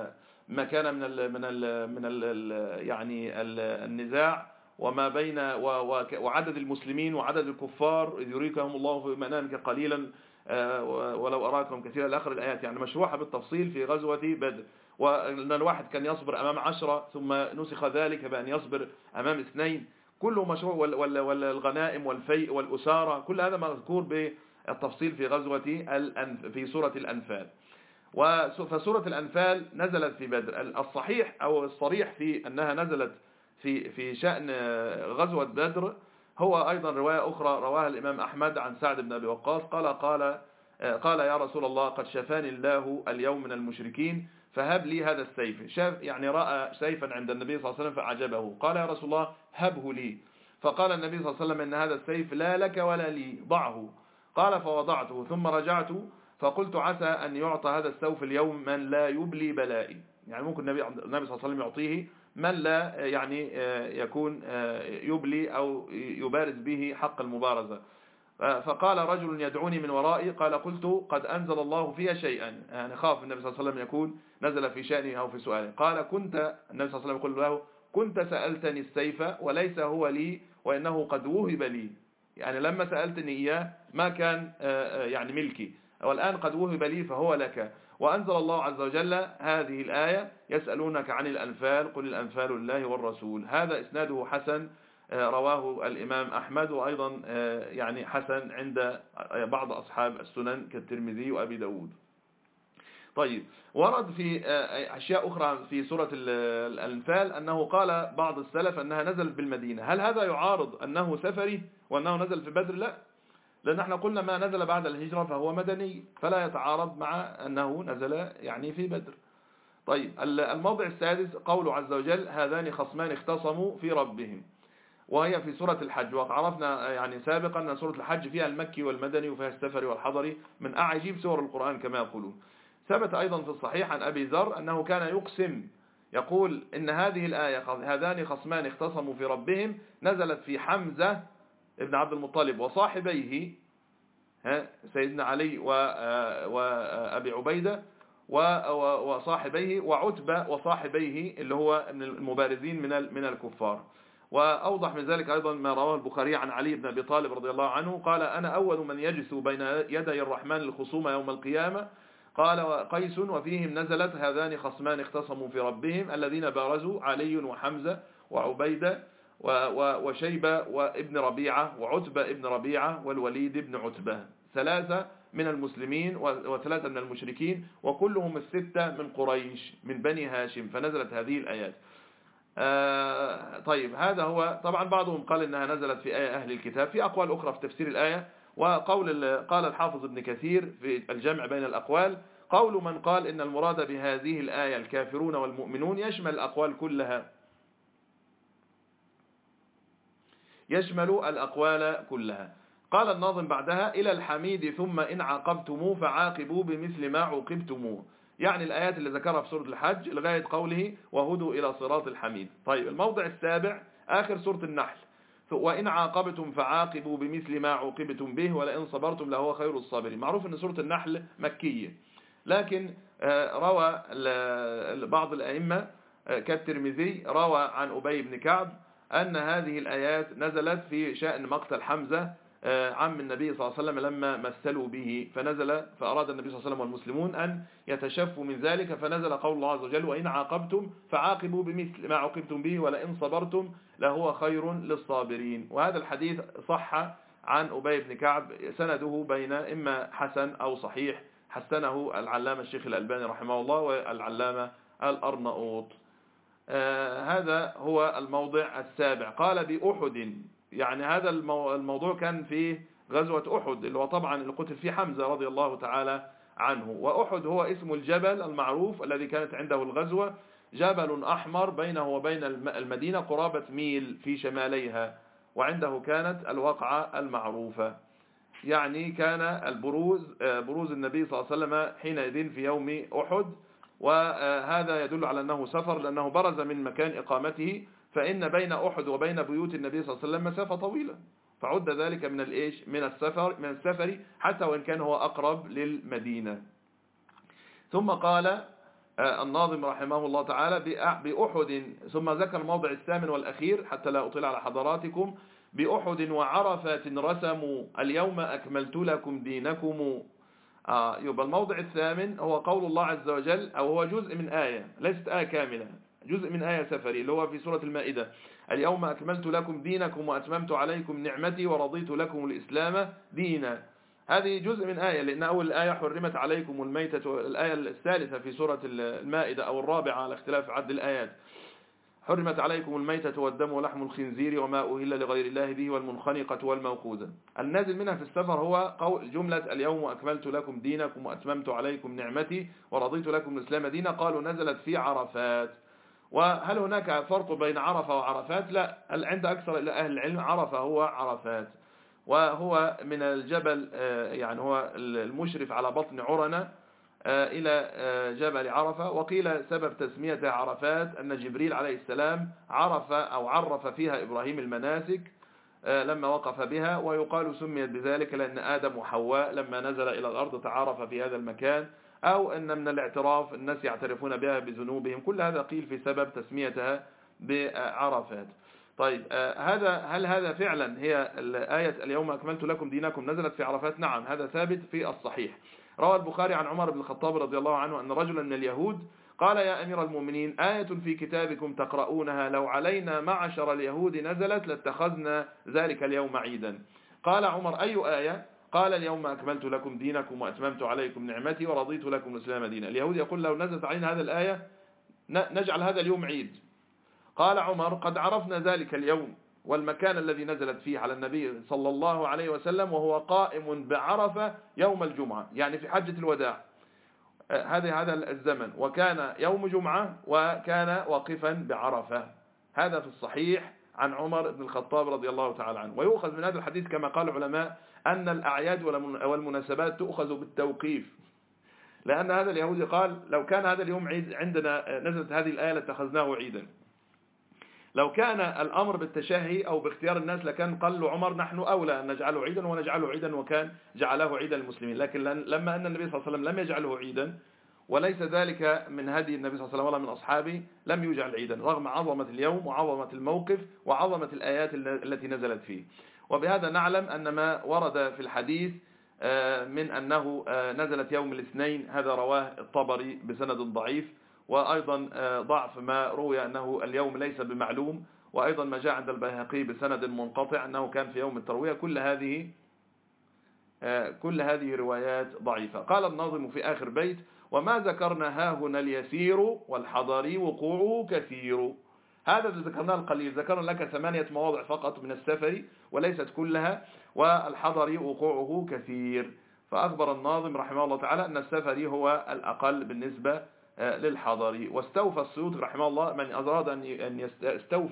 من يعني النزاع وما بين وعدد المسلمين وعدد الكفار، إذ يريكهم الله في منامك قليلا ولو أراكم كثيرا إلى آخر الآيات. يعني مشروحة بالتفصيل في غزوة بدر، وأن الواحد كان يصبر أمام 10 ثم نسخ ذلك بأن يصبر أمام 2، كله مشروع، والغنائم والفيء والأسارة، كل هذا مذكور بالتفصيل في غزوة في سورة الأنفال. فسورة الأنفال نزلت في بدر. الصحيح أو الصريح في أنها نزلت في شأن غزوة بدر هو أيضا رواية أخرى رواها الإمام أحمد عن سعد بن أبي وقاص قال يا رسول الله قد شفاني الله اليوم من المشركين فهب لي هذا السيف. شاف يعني رأى سيفا عند النبي صلى الله عليه وسلم فأعجبه، قال يا رسول الله هبه لي، فقال النبي صلى الله عليه وسلم إن هذا السيف لا لك ولا لي، ضعه. قال فوضعته ثم رجعت فقلت عسى أن يعطى هذا السيف اليوم من لا يبلي بلائي، يعني ممكن النبي صلى الله عليه وسلم يعطيه من لا يعني يكون يبلي أو يبارز به حق المبارزة. فقال رجل يدعوني من ورائي، قال قلت قد أنزل الله فيها شيئا، يعني خاف النبي صلى الله عليه وسلم يكون نزل في شأنه أو في سؤاله. قال كنت، النبي صلى الله عليه وسلم يقول له كنت سألتني السيف وليس هو لي وإنه قد وهب لي، يعني لما سألتني إياه ما كان يعني ملكي، والآن قد وهب لي فهو لك. وأنزل الله عز وجل هذه الآية يسألونك عن الأنفال قل الأنفال لله والرسول. هذا إسناده حسن، رواه الإمام أحمد، وأيضا يعني حسن عند بعض أصحاب السنن كالترمذي وأبي داود. طيب ورد في أشياء أخرى في سورة الأنفال أنه قال بعض السلف أنها نزلت بالمدينة. هل هذا يعارض أنه سفري وأنه نزل في بدر؟ لا، لأن احنا قلنا ما نزل بعد الهجرة فهو مدني، فلا يتعارض مع أنه نزل يعني في بدر. طيب الموضع السادس قوله عز وجل هذان خصمان اختصموا في ربهم، وهي في سورة الحج. وعرفنا يعني سابقا أن سورة الحج فيها المكي والمدني وفيها السفري والحضري من أعجيب سور القرآن كما يقولون. ثبت أيضا في الصحيح عن أبي ذر أنه كان يقسم يقول إن هذه الآية هذان خصمان اختصموا في ربهم نزلت في حمزة ابن عبد المطلب وصاحبيه سيدنا علي وأبي عبيدة وصاحبيه وعتبة وصاحبيه اللي هو من المبارزين من الكفار. وأوضح من ذلك أيضا ما رواه البخاري عن علي بن أبي طالب رضي الله عنه قال أنا أول من يجثو بين يدي الرحمن الخصوم يوم القيامة. قال قيس وفيهم نزلت هذان خصمان اختصموا في ربهم الذين بارزوا علي وحمزة وعبيدة وشيبة وابن ربيعة وعتبة ابن ربيعة والوليد ابن عتبة، 3 من المسلمين و3 من المشركين، وكلهم 6 من قريش من بني هاشم، فنزلت هذه الآيات. طيب هذا هو طبعا بعضهم قال إنها نزلت في آية أهل الكتاب، في أقوال أخرى في تفسير الآية. قال الحافظ ابن كثير في الجمع بين الأقوال قول من قال إن المراد بهذه الآية الكافرون والمؤمنون يشمل الأقوال كلها، يشمل الأقوال كلها. قال الناظم بعدها إلى الحميد ثم إن عاقبتموه فعاقبوا بمثل ما عوقبتموه، يعني الآيات اللي ذكرها في سورة الحج لغاية قوله وهدوا إلى صراط الحميد. طيب الموضع السابع آخر سورة النحل، وإن عاقبتم فعاقبوا بمثل ما عوقبتم به ولئن صبرتم لهو خير الصابرين. معروف أن سورة النحل مكية، لكن روى بعض الأئمة كالترمذي روى عن أبي بن كعب أن هذه الآيات نزلت في شأن مقتل حمزة عم النبي صلى الله عليه وسلم لما مثلوا به، فنزل فأراد النبي صلى الله عليه وسلم والمسلمون أن يتشفوا من ذلك، فنزل قول الله عز وجل وإن عاقبتم فعاقبوا بمثل ما عوقبتم به ولئن صبرتم لهو خير للصابرين. وهذا الحديث صح عن أبي بن كعب، سنده بين إما حسن أو صحيح، حسنه العلامة الشيخ الألباني رحمه الله والعلامة الأرناؤوط. هذا هو الموضع السابع. قال بأحد، يعني هذا الموضوع كان في غزوة أحد اللي هو طبعا اللي قتل فيه حمزة رضي الله تعالى عنه. وأحد هو اسم الجبل المعروف الذي كانت عنده الغزوة، جبل أحمر بينه وبين المدينة قرابة ميل في شماليها، وعنده كانت الوقعة المعروفة. يعني كان بروز النبي صلى الله عليه وسلم حينئذ في يوم أحد، وهذا يدل على أنه سفر لأنه برز من مكان إقامته، فإن بين أحد وبين بيوت النبي صلى الله عليه وسلم مسافة طويلة، فعد ذلك من السفر حتى وإن كان هو أقرب للمدينة. ثم قال الناظم رحمه الله تعالى بأحد، ثم ذكر الموضع الثامن والأخير حتى لا أطيل على حضراتكم، بأحد وعرفات رسموا اليوم أكملت لكم دينكم. يبقى الموضع الثامن هو قول الله عز وجل، أو هو جزء من آية ليست آية كاملة، جزء من آية سفري اللي هو في سورة المائدة، اليوم أكملت لكم دينكم وأتممت عليكم نعمتي ورضيت لكم الإسلام دينا. هذه جزء من آية، لأن أول آية حرمت عليكم الميتة، الآية الثالثة في سورة المائدة أو الرابعة على اختلاف عدد الآيات، حرمت عليكم الميتة والدم ولحم الخنزير وما أهل لغير الله به والمنخنقة والموقوذة. النازل منها في السفر هو قول جملة اليوم أكملت لكم دينكم وأتممت عليكم نعمتي ورضيت لكم الإسلام دينا. قالوا نزلت في عرفات. وهل هناك فرق بين عرفة وعرفات؟ لا، عند أكثر أهل العلم عرفة هو عرفات، وهو من الجبل، يعني هو المشرف على بطن عرنة إلى جبل عرفة. وقيل سبب تسمية عرفات أن جبريل عليه السلام عرف فيها إبراهيم المناسك لما وقف بها، ويقال سميت بذلك لأن آدم وحواء لما نزل إلى الأرض تعارف في هذا المكان، أو أن من الاعتراف الناس يعترفون بها بذنوبهم. كل هذا قيل في سبب تسميتها بعرفات. طيب هل هذا فعلا هي آية اليوم أكملت لكم دينكم نزلت في عرفات؟ نعم، هذا ثابت في الصحيح. روى البخاري عن عمر بن الخطاب رضي الله عنه أن رجلا من اليهود قال يا أمير المؤمنين آية في كتابكم تقرؤونها لو علينا معشر اليهود نزلت لاتخذنا ذلك اليوم عيدا. قال عمر أي آية؟ قال اليوم أكملت لكم دينكم وأتممت عليكم نعمتي ورضيت لكم الإسلام دينا. اليهود يقول لو نزلت علينا هذه الآية نجعل هذا اليوم عيد. قال عمر قد عرفنا ذلك اليوم والمكان الذي نزلت فيه على النبي صلى الله عليه وسلم وهو قائم بعرفة يوم الجمعة، يعني في حجة الوداع، هذا الزمن، وكان يوم جمعة وكان واقفا بعرفة. هذا في الصحيح عن عمر بن الخطاب رضي الله تعالى عنه. ويؤخذ من هذا الحديث كما قال العلماء أن الأعياد والمناسبات تؤخذ بالتوقيف، لأن هذا اليهودي قال لو كان هذا اليوم عيد عندنا نزلت هذه الآية لاتخذناه عيدا. لو كان الأمر بالتشهي أو باختيار الناس لكان قال له عمر نحن أولى أن نجعله عيدا ونجعله عيدا، وكان جعله عيدا المسلمين. لكن لما أن النبي صلى الله عليه وسلم لم يجعله عيدا، وليس ذلك من هدي النبي صلى الله عليه وسلم ولا من أصحابه، لم يجعل عيدا رغم عظمة اليوم وعظمة الموقف وعظمة الآيات التي نزلت فيه. وبهذا نعلم أن ما ورد في الحديث من أنه نزلت يوم الاثنين هذا رواه الطبري بسند ضعيف، وأيضا ضعف ما روي أنه اليوم ليس بمعلوم، وأيضا ما جاء عند البيهقي بسند منقطع أنه كان في يوم التروية. كل هذه روايات ضعيفة. قال الناظم في آخر بيت وما ذكرنا هاهنا اليسير والحضر وقوعه كثير. هذا الذي ذكرناه القليل، ذكرنا لك 8 مواضع فقط من السفر وليست كلها، والحضر وقوعه كثير. فأخبر الناظم رحمه الله تعالى أن السفر هو الأقل بالنسبة للحضر. واستوفى السيوطي رحمه الله من أراد أن يستوفي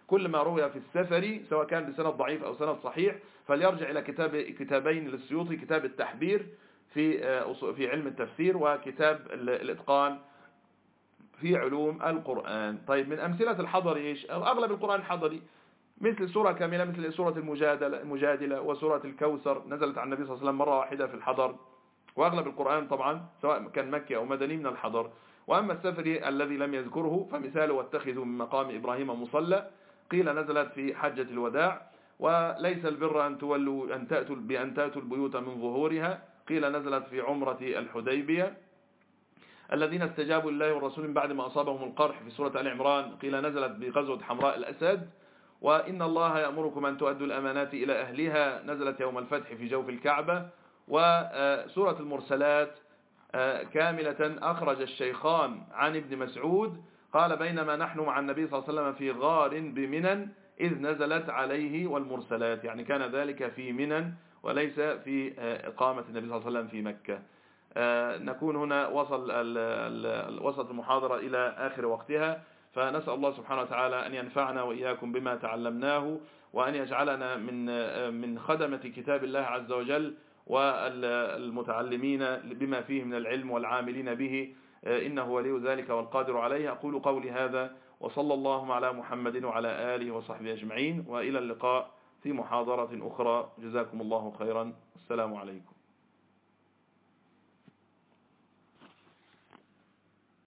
كل ما روي في السفر سواء كان بسند ضعيف أو سند صحيح فليرجع إلى كتابين للسيوطي، كتاب التحبير في علم التفسير، وكتاب الإتقان في علوم القرآن. طيب من أمثلة الحضر إيش؟ أغلب القرآن حضري، مثل سورة كاملة مثل سورة المجادلة وسورة الكوثر نزلت عن النبي صلى الله عليه وسلم مرة واحدة في الحضر، وأغلب القرآن طبعا سواء كان مكي أو مدني من الحضر. وأما السفري الذي لم يذكره فمثاله واتخذوا من مقام إبراهيم مصلى، قيل نزلت في حجة الوداع. وليس البر أن تأتوا البيوت من ظهورها، قيل نزلت في عمرة الحديبية. الذين استجابوا لله والرسول من بعد ما أصابهم القرح في سورة آل عمران، قيل نزلت بغزوة حمراء الأسد. وإن الله يأمركم أن تؤدوا الأمانات إلى أهلها، نزلت يوم الفتح في جوف الكعبة. وسورة المرسلات كاملة أخرج الشيخان عن ابن مسعود قال بينما نحن مع النبي صلى الله عليه وسلم في غار بمنى إذ نزلت عليه والمرسلات، يعني كان ذلك في منى وليس في إقامة النبي صلى الله عليه وسلم في مكة. نكون هنا وصلت المحاضرة إلى آخر وقتها، فنسأل الله سبحانه وتعالى أن ينفعنا وإياكم بما تعلمناه، وأن يجعلنا من خدمة كتاب الله عز وجل والمتعلمين بما فيه من العلم والعاملين به، إنه ولي ذلك والقادر عليه. أقول قولي هذا وصلى الله على محمد وعلى آله وصحبه أجمعين، وإلى اللقاء في محاضرة أخرى. جزاكم الله خيرا. السلام عليكم.